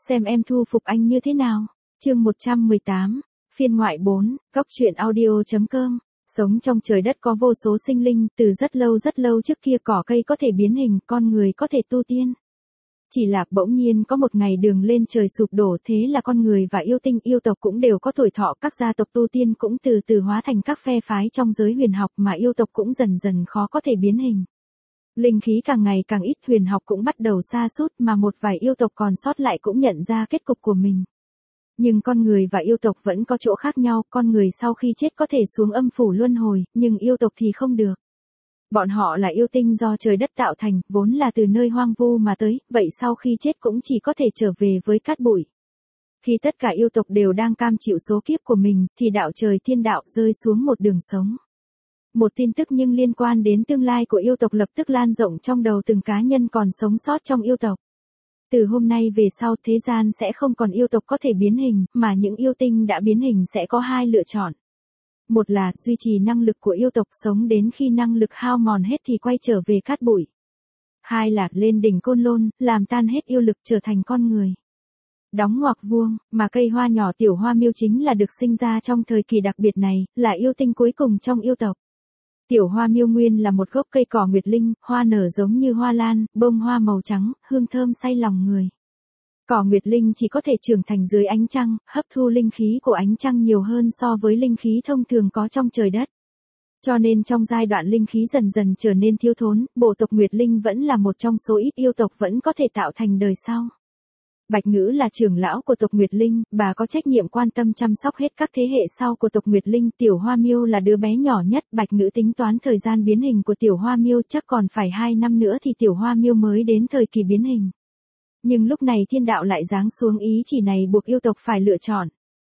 Xem em thu phục anh như thế nào. Chương 118, phiên ngoại 4, góc truyện audio.com. Sống trong trời đất có vô số sinh linh, từ rất lâu trước kia cỏ cây có thể biến hình, con người có thể tu tiên. Chỉ là bỗng nhiên có một ngày đường lên trời sụp đổ, thế là con người và yêu tinh yêu tộc cũng đều có tuổi thọ, các gia tộc tu tiên cũng từ từ hóa thành các phe phái trong giới huyền học, mà yêu tộc cũng dần dần khó có thể biến hình. Linh khí càng ngày càng ít, huyền học cũng bắt đầu sa sút, mà một vài yêu tộc còn sót lại cũng nhận ra kết cục của mình. Nhưng con người và yêu tộc vẫn có chỗ khác nhau, con người sau khi chết có thể xuống âm phủ luân hồi, nhưng yêu tộc thì không được. Bọn họ là yêu tinh do trời đất tạo thành, vốn là từ nơi hoang vu mà tới, vậy sau khi chết cũng chỉ có thể trở về với cát bụi. Khi tất cả yêu tộc đều đang cam chịu số kiếp của mình, thì đạo trời thiên đạo rơi xuống một đường sống. Một tin tức nhưng liên quan đến tương lai của yêu tộc lập tức lan rộng trong đầu từng cá nhân còn sống sót trong yêu tộc. Từ hôm nay về sau, thế gian sẽ không còn yêu tộc có thể biến hình, mà những yêu tinh đã biến hình sẽ có hai lựa chọn. Một là duy trì năng lực của yêu tộc, sống đến khi năng lực hao mòn hết thì quay trở về cát bụi. Hai là lên đỉnh Côn Lôn, làm tan hết yêu lực trở thành con người. Đóng ngoặc vuông, mà cây hoa nhỏ tiểu hoa miêu chính là được sinh ra trong thời kỳ đặc biệt này, là yêu tinh cuối cùng trong yêu tộc. Tiểu hoa miêu nguyên là một gốc cây cỏ nguyệt linh, hoa nở giống như hoa lan, bông hoa màu trắng, hương thơm say lòng người. Cỏ nguyệt linh chỉ có thể trưởng thành dưới ánh trăng, hấp thu linh khí của ánh trăng nhiều hơn so với linh khí thông thường có trong trời đất. Cho nên trong giai đoạn linh khí dần dần trở nên thiếu thốn, bộ tộc nguyệt linh vẫn là một trong số ít yêu tộc vẫn có thể tạo thành đời sau. Bạch Ngữ là trưởng lão của tộc Nguyệt Linh, bà có trách nhiệm quan tâm chăm sóc hết các thế hệ sau của tộc Nguyệt Linh. Tiểu Hoa Miêu là đứa bé nhỏ nhất, Bạch Ngữ tính toán thời gian biến hình của Tiểu Hoa Miêu chắc còn phải 2 năm nữa thì Tiểu Hoa Miêu mới đến thời kỳ biến hình. Nhưng lúc này thiên đạo lại giáng xuống ý chỉ này buộc yêu tộc phải lựa chọn.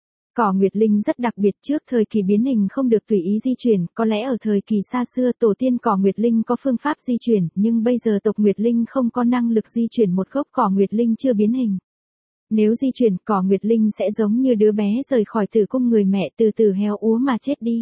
Cỏ Nguyệt Linh rất đặc biệt, trước thời kỳ biến hình không được tùy ý di chuyển, có lẽ ở thời kỳ xa xưa tổ tiên cỏ Nguyệt Linh có phương pháp di chuyển, nhưng bây giờ tộc Nguyệt Linh không có năng lực di chuyển một gốc cỏ Nguyệt Linh chưa biến hình. Nếu di chuyển, cỏ Nguyệt Linh sẽ giống như đứa bé rời khỏi tử cung người mẹ từ từ héo úa mà chết đi.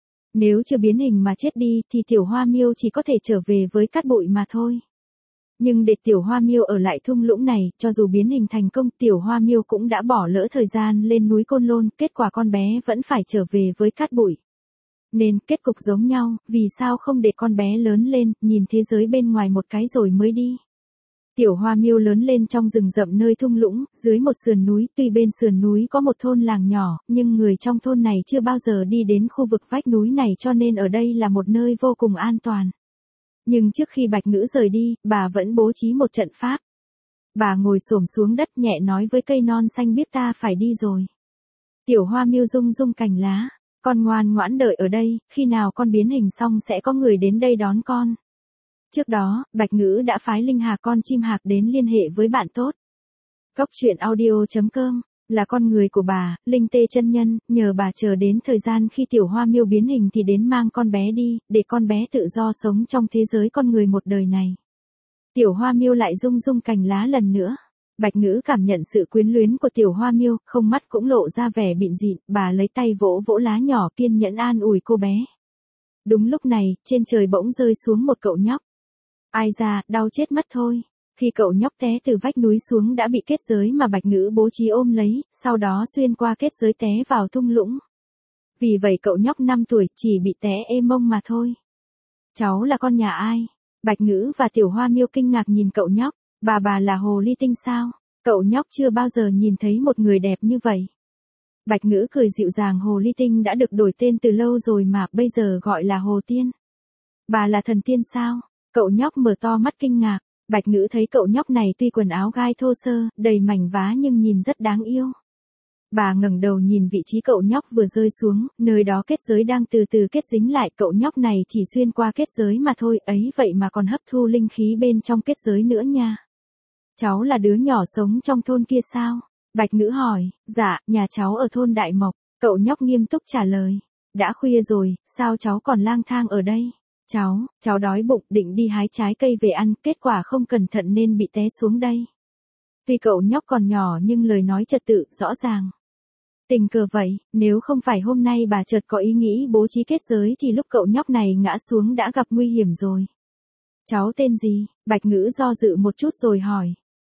Nếu chưa biến hình mà chết đi, thì Tiểu Hoa Miêu chỉ có thể trở về với cát bụi mà thôi. Nhưng để Tiểu Hoa Miêu ở lại thung lũng này, cho dù biến hình thành công, Tiểu Hoa Miêu cũng đã bỏ lỡ thời gian lên núi Côn Lôn, kết quả con bé vẫn phải trở về với cát bụi. Nên, kết cục giống nhau, vì sao không để con bé lớn lên, nhìn thế giới bên ngoài một cái rồi mới đi. Tiểu Hoa Miêu lớn lên trong rừng rậm nơi thung lũng, dưới một sườn núi, tuy bên sườn núi có một thôn làng nhỏ, nhưng người trong thôn này chưa bao giờ đi đến khu vực vách núi này cho nên ở đây là một nơi vô cùng an toàn. Nhưng trước khi Bạch Ngữ rời đi, bà vẫn bố trí một trận pháp. Bà ngồi xổm xuống đất nhẹ nói với cây non xanh biếc, ta phải đi rồi. Tiểu Hoa Miêu rung rung cành lá, con ngoan ngoãn đợi ở đây, khi nào con biến hình xong sẽ có người đến đây đón con. Trước đó, Bạch Ngữ đã phái Linh Hạc con chim hạc đến liên hệ với bạn tốt. Góc truyện audio.com, là con người của bà, Linh Tê chân nhân, nhờ bà chờ đến thời gian khi Tiểu Hoa Miêu biến hình thì đến mang con bé đi, để con bé tự do sống trong thế giới con người một đời này. Tiểu Hoa Miêu lại rung rung cành lá lần nữa. Bạch Ngữ cảm nhận sự quyến luyến của Tiểu Hoa Miêu, không mắt cũng lộ ra vẻ bịn dịn, bà lấy tay vỗ vỗ lá nhỏ kiên nhẫn an ủi cô bé. Đúng lúc này, trên trời bỗng rơi xuống một cậu nhóc. Ai da, đau chết mất thôi. Khi cậu nhóc té từ vách núi xuống đã bị kết giới mà Bạch Ngữ bố trí ôm lấy, sau đó xuyên qua kết giới té vào thung lũng. Vì vậy cậu nhóc 5 tuổi chỉ bị té ê mông mà thôi. Cháu là con nhà ai? Bạch Ngữ và Tiểu Hoa Miêu kinh ngạc nhìn cậu nhóc, bà là hồ ly tinh sao? Cậu nhóc chưa bao giờ nhìn thấy một người đẹp như vậy. Bạch Ngữ cười dịu dàng, hồ ly tinh đã được đổi tên từ lâu rồi mà, bây giờ gọi là hồ tiên. Bà là thần tiên sao? Cậu nhóc mở to mắt kinh ngạc. Bạch Ngữ thấy cậu nhóc này tuy quần áo gai thô sơ, đầy mảnh vá nhưng nhìn rất đáng yêu. Bà ngẩng đầu nhìn vị trí cậu nhóc vừa rơi xuống, nơi đó kết giới đang từ từ kết dính lại, cậu nhóc này chỉ xuyên qua kết giới mà thôi, ấy vậy mà còn hấp thu linh khí bên trong kết giới nữa nha. Cháu là đứa nhỏ sống trong thôn kia sao? Bạch Ngữ hỏi. Dạ, nhà cháu ở thôn Đại Mộc. Cậu nhóc nghiêm túc trả lời. Đã khuya rồi, sao cháu còn lang thang ở đây? Cháu đói bụng, định đi hái trái cây về ăn, kết quả không cẩn thận nên bị té xuống đây. Tuy cậu nhóc còn nhỏ nhưng lời nói trật tự, rõ ràng. Tình cờ vậy, nếu không phải hôm nay bà chợt có ý nghĩ bố trí kết giới thì lúc cậu nhóc này ngã xuống đã gặp nguy hiểm rồi. Cháu tên gì? Bạch Ngữ do dự một chút rồi hỏi.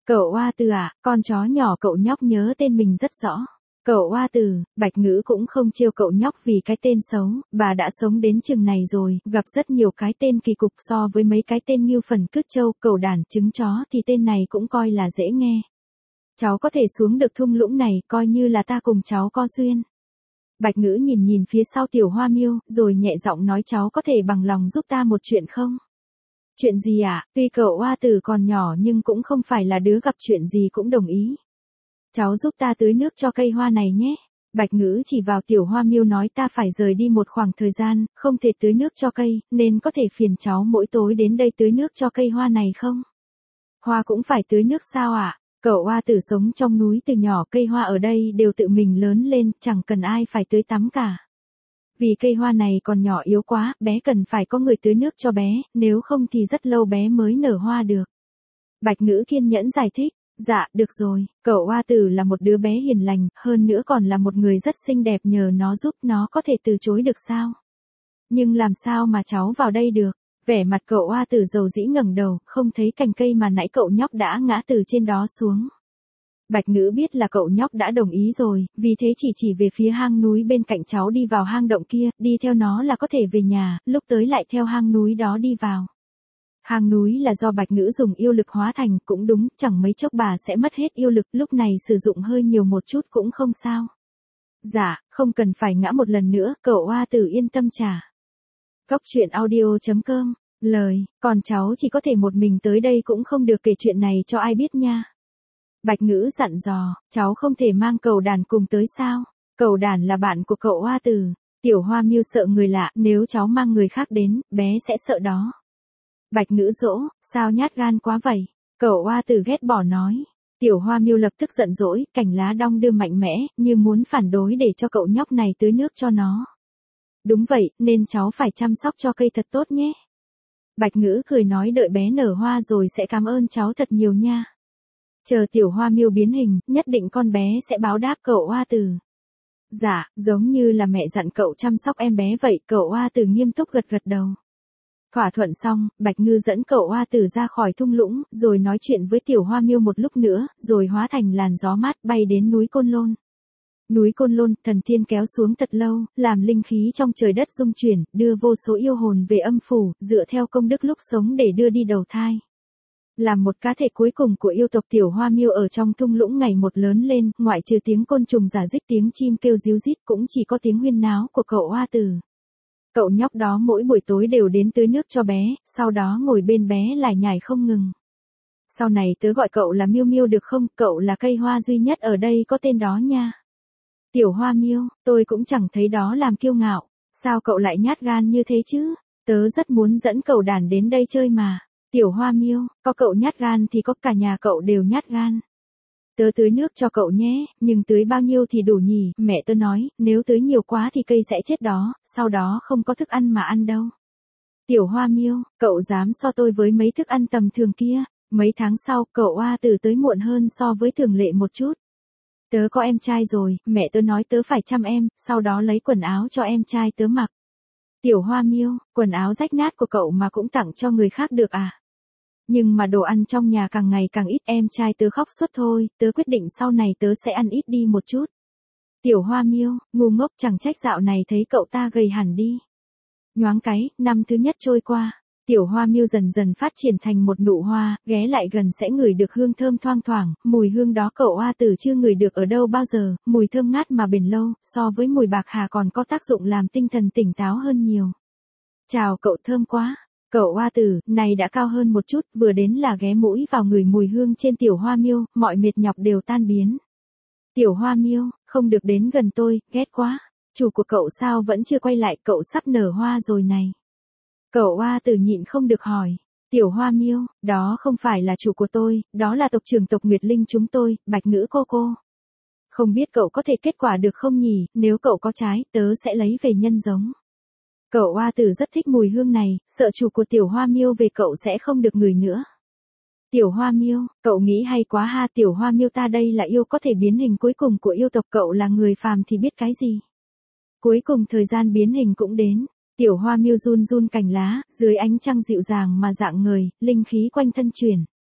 Cậu Oa Tử à, con chó nhỏ cậu nhóc nhớ tên mình rất rõ. Cậu Oa Tử, Bạch Ngữ cũng không trêu cậu nhóc vì cái tên xấu, bà đã sống đến chừng này rồi, gặp rất nhiều cái tên kỳ cục so với mấy cái tên như phần cứt trâu, cẩu đản, trứng chó thì tên này cũng coi là dễ nghe. Cháu có thể xuống được thung lũng này, coi như là ta cùng cháu có duyên. Bạch Ngữ nhìn nhìn phía sau Tiểu Hoa Miêu, rồi nhẹ giọng nói cháu có thể bằng lòng giúp ta một chuyện không? Chuyện gì ạ? Tuy cậu Oa Tử còn nhỏ nhưng cũng không phải là đứa gặp chuyện gì cũng đồng ý. Cháu giúp ta tưới nước cho cây hoa này nhé. Bạch Ngữ chỉ vào Tiểu Hoa Miêu nói ta phải rời đi một khoảng thời gian, không thể tưới nước cho cây, nên có thể phiền cháu mỗi tối đến đây tưới nước cho cây hoa này không? Hoa cũng phải tưới nước sao ạ? Cậu Oa Tử sống trong núi từ nhỏ, cây hoa ở đây đều tự mình lớn lên, chẳng cần ai phải tưới tắm cả. Vì cây hoa này còn nhỏ yếu quá, bé cần phải có người tưới nước cho bé, nếu không thì rất lâu bé mới nở hoa được. Bạch Ngữ kiên nhẫn giải thích, dạ, được rồi, cậu Oa Tử là một đứa bé hiền lành, hơn nữa còn là một người rất xinh đẹp, nhờ nó giúp nó có thể từ chối được sao? Nhưng làm sao mà cháu vào đây được? Vẻ mặt cậu Oa Tử dầu dĩ ngẩng đầu, không thấy cành cây mà nãy cậu nhóc đã ngã từ trên đó xuống. Bạch Ngữ biết là cậu nhóc đã đồng ý rồi, vì thế chỉ về phía hang núi bên cạnh cháu đi vào hang động kia, đi theo nó là có thể về nhà, lúc tới lại theo hang núi đó đi vào. Hang núi là do Bạch Ngữ dùng yêu lực hóa thành, cũng đúng, chẳng mấy chốc bà sẽ mất hết yêu lực, lúc này sử dụng hơi nhiều một chút cũng không sao. Dạ, không cần phải ngã một lần nữa, cậu Oa Tử yên tâm trả. Góc truyện audio.com, lời, còn cháu chỉ có thể một mình tới đây cũng không được kể chuyện này cho ai biết nha. Bạch Ngữ dặn dò, cháu không thể mang cẩu đản cùng tới sao? Cẩu đản là bạn của cậu Oa Tử. Tiểu Hoa Miêu sợ người lạ, nếu cháu mang người khác đến, bé sẽ sợ đó. Bạch Ngữ dỗ, sao nhát gan quá vậy? Cậu Oa Tử ghét bỏ nói. Tiểu Hoa Miêu lập tức giận dỗi, cành lá đong đưa mạnh mẽ, như muốn phản đối để cho cậu nhóc này tưới nước cho nó. Đúng vậy, nên cháu phải chăm sóc cho cây thật tốt nhé. Bạch Ngữ cười nói đợi bé nở hoa rồi sẽ cảm ơn cháu thật nhiều nha. Chờ Tiểu Hoa Miêu biến hình, nhất định con bé sẽ báo đáp cậu Oa Tử. Dạ, giống như là mẹ dặn cậu chăm sóc em bé vậy, cậu Oa Tử nghiêm túc gật gật đầu. Thỏa thuận xong, Bạch Ngư dẫn cậu Oa Tử ra khỏi thung lũng, rồi nói chuyện với Tiểu Hoa Miêu một lúc nữa, rồi hóa thành làn gió mát bay đến núi Côn Lôn. Núi Côn Lôn, thần tiên kéo xuống thật lâu, làm linh khí trong trời đất rung chuyển, đưa vô số yêu hồn về âm phủ, dựa theo công đức lúc sống để đưa đi đầu thai. Làm một cá thể cuối cùng của yêu tộc Tiểu Hoa Miêu ở trong thung lũng ngày một lớn lên, ngoại trừ tiếng côn trùng rả rích, tiếng chim kêu ríu rít, cũng chỉ có tiếng huyên náo của cậu Oa Tử. Cậu nhóc đó mỗi buổi tối đều đến tưới nước cho bé, sau đó ngồi bên bé lải nhải không ngừng. Sau này tớ gọi cậu là Miêu Miêu được không, cậu là cây hoa duy nhất ở đây có tên đó nha. Tiểu Hoa Miêu, tôi cũng chẳng thấy đó làm kiêu ngạo, sao cậu lại nhát gan như thế chứ? Tớ rất muốn dẫn cậu đản đến đây chơi mà. Tiểu Hoa Miêu, có cậu nhát gan thì có cả nhà cậu đều nhát gan. Tớ tưới nước cho cậu nhé, nhưng tưới bao nhiêu thì đủ nhỉ, mẹ tớ nói, nếu tưới nhiều quá thì cây sẽ chết đó, sau đó không có thức ăn mà ăn đâu. Tiểu Hoa Miêu, cậu dám so tôi với mấy thức ăn tầm thường kia, mấy tháng sau, cậu Oa Tử tới muộn hơn so với thường lệ một chút. Tớ có em trai rồi, mẹ tớ nói tớ phải chăm em, sau đó lấy quần áo cho em trai tớ mặc. Tiểu Hoa Miêu, quần áo rách nát của cậu mà cũng tặng cho người khác được à? Nhưng mà đồ ăn trong nhà càng ngày càng ít, em trai tớ khóc suốt thôi, tớ quyết định sau này tớ sẽ ăn ít đi một chút. Tiểu Hoa Miêu, ngu ngốc, chẳng trách dạo này thấy cậu ta gầy hẳn đi. Nhoáng cái, năm thứ nhất trôi qua, Tiểu Hoa Miêu dần dần phát triển thành một nụ hoa, ghé lại gần sẽ ngửi được hương thơm thoang thoảng, mùi hương đó cậu Oa Tử chưa ngửi được ở đâu bao giờ, mùi thơm ngát mà bền lâu, so với mùi bạc hà còn có tác dụng làm tinh thần tỉnh táo hơn nhiều. Chào cậu, thơm quá. Cậu Oa Tử, này đã cao hơn một chút, vừa đến là ghé mũi vào người mùi hương trên Tiểu Hoa Miêu, mọi mệt nhọc đều tan biến. Tiểu Hoa Miêu, không được đến gần tôi, ghét quá. Chủ của cậu sao vẫn chưa quay lại, cậu sắp nở hoa rồi này. Cậu Oa Tử nhịn không được hỏi. Tiểu Hoa Miêu, đó không phải là chủ của tôi, đó là tộc trưởng tộc Nguyệt Linh chúng tôi, Bạch Ngữ cô. Không biết cậu có thể kết quả được không nhỉ, nếu cậu có trái, tớ sẽ lấy về nhân giống. Cậu Oa Tử rất thích mùi hương này, sợ chủ của Tiểu Hoa Miêu về cậu sẽ không được ngửi nữa. Tiểu Hoa Miêu, cậu nghĩ hay quá ha, Tiểu Hoa Miêu ta đây là yêu có thể biến hình cuối cùng của yêu tộc, cậu là người phàm thì biết cái gì. Cuối cùng thời gian biến hình cũng đến, Tiểu Hoa Miêu run run cành lá, dưới ánh trăng dịu dàng mà dạng người, linh khí quanh thân chuyển.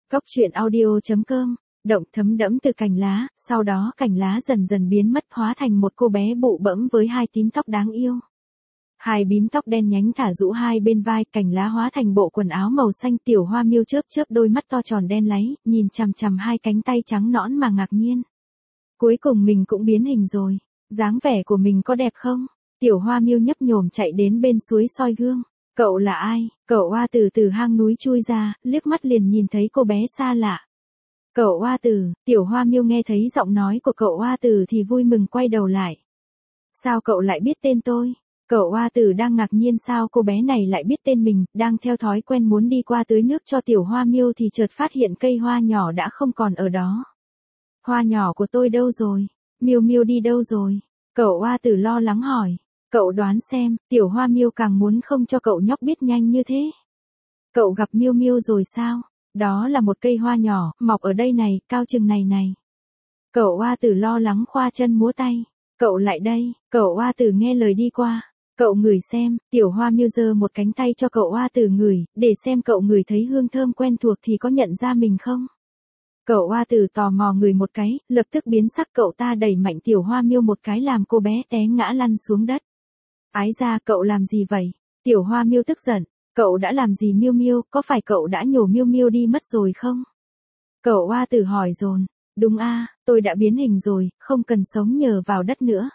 Góc truyện audio.com. Động thấm đẫm từ cành lá, sau đó cành lá dần dần biến mất hóa thành một cô bé bụ bẫm với hai tím tóc đáng yêu. Hai bím tóc đen nhánh thả rũ hai bên vai, cành lá hóa thành bộ quần áo màu xanh. Tiểu Hoa Miêu chớp chớp đôi mắt to tròn đen láy, nhìn chằm chằm hai cánh tay trắng nõn mà ngạc nhiên. Cuối cùng mình cũng biến hình rồi, dáng vẻ của mình có đẹp không? Tiểu Hoa Miêu nhấp nhổm chạy đến bên suối soi gương. Cậu là ai? Cậu Hoa Tử từ hang núi chui ra, liếc mắt liền nhìn thấy cô bé xa lạ. Cậu Hoa Tử. Tiểu Hoa Miêu nghe thấy giọng nói của cậu Hoa Tử thì vui mừng quay đầu lại. Sao cậu lại biết tên tôi? Cậu Hoa Tử đang ngạc nhiên sao cô bé này lại biết tên mình, đang theo thói quen muốn đi qua tưới nước cho Tiểu Hoa Miêu thì chợt phát hiện cây hoa nhỏ đã không còn ở đó. Hoa nhỏ của tôi đâu rồi? Miêu Miêu đi đâu rồi? Cậu Hoa Tử lo lắng hỏi. Cậu đoán xem. Tiểu Hoa Miêu càng muốn không cho cậu nhóc biết nhanh như thế. Cậu gặp Miêu Miêu rồi sao? Đó là một cây hoa nhỏ, mọc ở đây này, cao chừng này này. Cậu Hoa Tử lo lắng khoa chân múa tay. Cậu lại đây. Cậu Hoa Tử nghe lời đi qua. Cậu ngửi xem. Tiểu Hoa Miêu giơ một cánh tay cho cậu Hoa Tử ngửi, để xem cậu ngửi thấy hương thơm quen thuộc thì có nhận ra mình không. Cậu Hoa Tử tò mò ngửi một cái, lập tức biến sắc. Cậu ta đẩy mạnh Tiểu Hoa Miêu một cái làm cô bé té ngã lăn xuống đất. Ái da, cậu làm gì vậy? Tiểu Hoa Miêu tức giận. Cậu đã làm gì Miêu Miêu, có phải cậu đã nhổ Miêu Miêu đi mất rồi không? Cậu Hoa Tử hỏi dồn. Đúng a, tôi đã biến hình rồi, không cần sống nhờ vào đất nữa.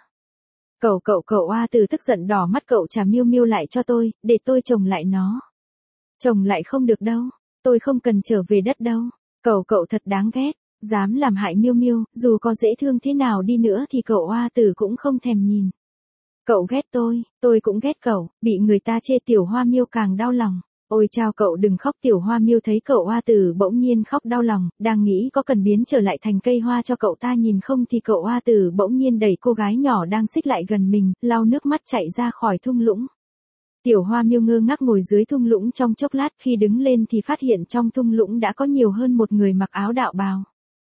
Cậu Hoa Tử tức giận đỏ mắt. Cậu trả Miêu Miêu lại cho tôi, để tôi trồng lại nó. Trồng lại không được đâu, tôi không cần trở về đất đâu. Cậu thật đáng ghét, dám làm hại Miêu Miêu, dù có dễ thương thế nào đi nữa thì cậu Hoa Tử cũng không thèm nhìn. Cậu ghét tôi cũng ghét cậu, bị người ta chê. Tiểu Hoa Miêu càng đau lòng. Ôi chao, cậu đừng khóc. Tiểu Hoa Miêu thấy cậu Hoa Tử bỗng nhiên khóc đau lòng, đang nghĩ có cần biến trở lại thành cây hoa cho cậu ta nhìn không thì cậu Hoa Tử bỗng nhiên đẩy cô gái nhỏ đang xích lại gần mình, lau nước mắt chạy ra khỏi thung lũng. Tiểu Hoa Miêu ngơ ngác ngồi dưới thung lũng trong chốc lát, khi đứng lên thì phát hiện trong thung lũng đã có nhiều hơn một người mặc áo đạo bào.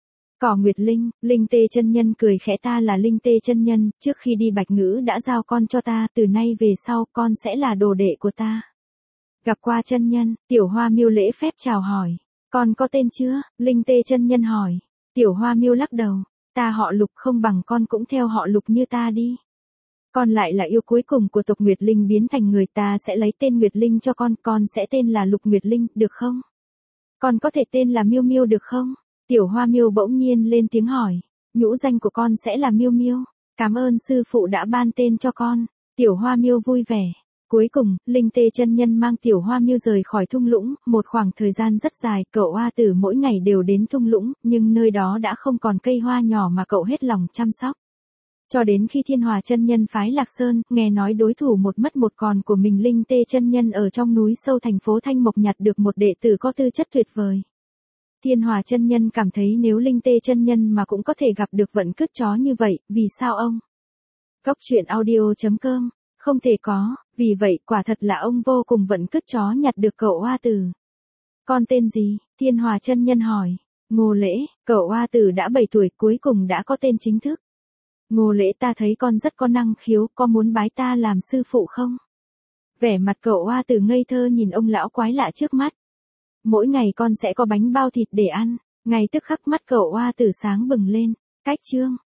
Cỏ Nguyệt Linh. Linh Tê chân nhân cười khẽ. Ta là Linh Tê chân nhân, trước khi đi Bạch Ngữ đã giao con cho ta, từ nay về sau con sẽ là đồ đệ của ta. Gặp qua chân nhân. Tiểu Hoa Miêu lễ phép chào hỏi. Con có tên chưa? Linh Tê chân nhân hỏi. Tiểu Hoa Miêu lắc đầu. Ta họ Lục, không bằng con cũng theo họ Lục như ta đi. Con lại là yêu cuối cùng của tộc Nguyệt Linh biến thành người, ta sẽ lấy tên Nguyệt Linh cho con sẽ tên là Lục Nguyệt Linh, được không? Con có thể tên là Miêu Miêu được không? Tiểu Hoa Miêu bỗng nhiên lên tiếng hỏi. Nhũ danh của con sẽ là Miêu Miêu. Cảm ơn sư phụ đã ban tên cho con. Tiểu Hoa Miêu vui vẻ. Cuối cùng, Linh Tê chân nhân mang Tiểu Hoa Miêu rời khỏi thung lũng. Một khoảng thời gian rất dài, cậu Hoa Tử mỗi ngày đều đến thung lũng, nhưng nơi đó đã không còn cây hoa nhỏ mà cậu hết lòng chăm sóc. Cho đến khi Thiên Hòa chân nhân phái Lạc Sơn, nghe nói đối thủ một mất một còn của mình Linh Tê chân nhân ở trong núi sâu thành phố Thanh Mộc nhặt được một đệ tử có tư chất tuyệt vời. Thiên Hòa chân nhân cảm thấy nếu Linh Tê chân nhân mà cũng có thể gặp được vận cứt chó như vậy, vì sao ông? Góc truyện audio.com. Không thể có, vì vậy quả thật là ông vô cùng vận cứt chó nhặt được cậu Hoa Tử. Con tên gì? Thiên Hòa chân nhân hỏi. Ngô Lễ. Cậu Hoa Tử đã 7 tuổi, cuối cùng đã có tên chính thức. Ngô Lễ, ta thấy con rất có năng khiếu, có muốn bái ta làm sư phụ không? Vẻ mặt cậu Hoa Tử ngây thơ nhìn ông lão quái lạ trước mắt. Mỗi ngày con sẽ có bánh bao thịt để ăn. Ngay tức khắc mắt cậu Hoa Tử sáng bừng lên. Cách chương.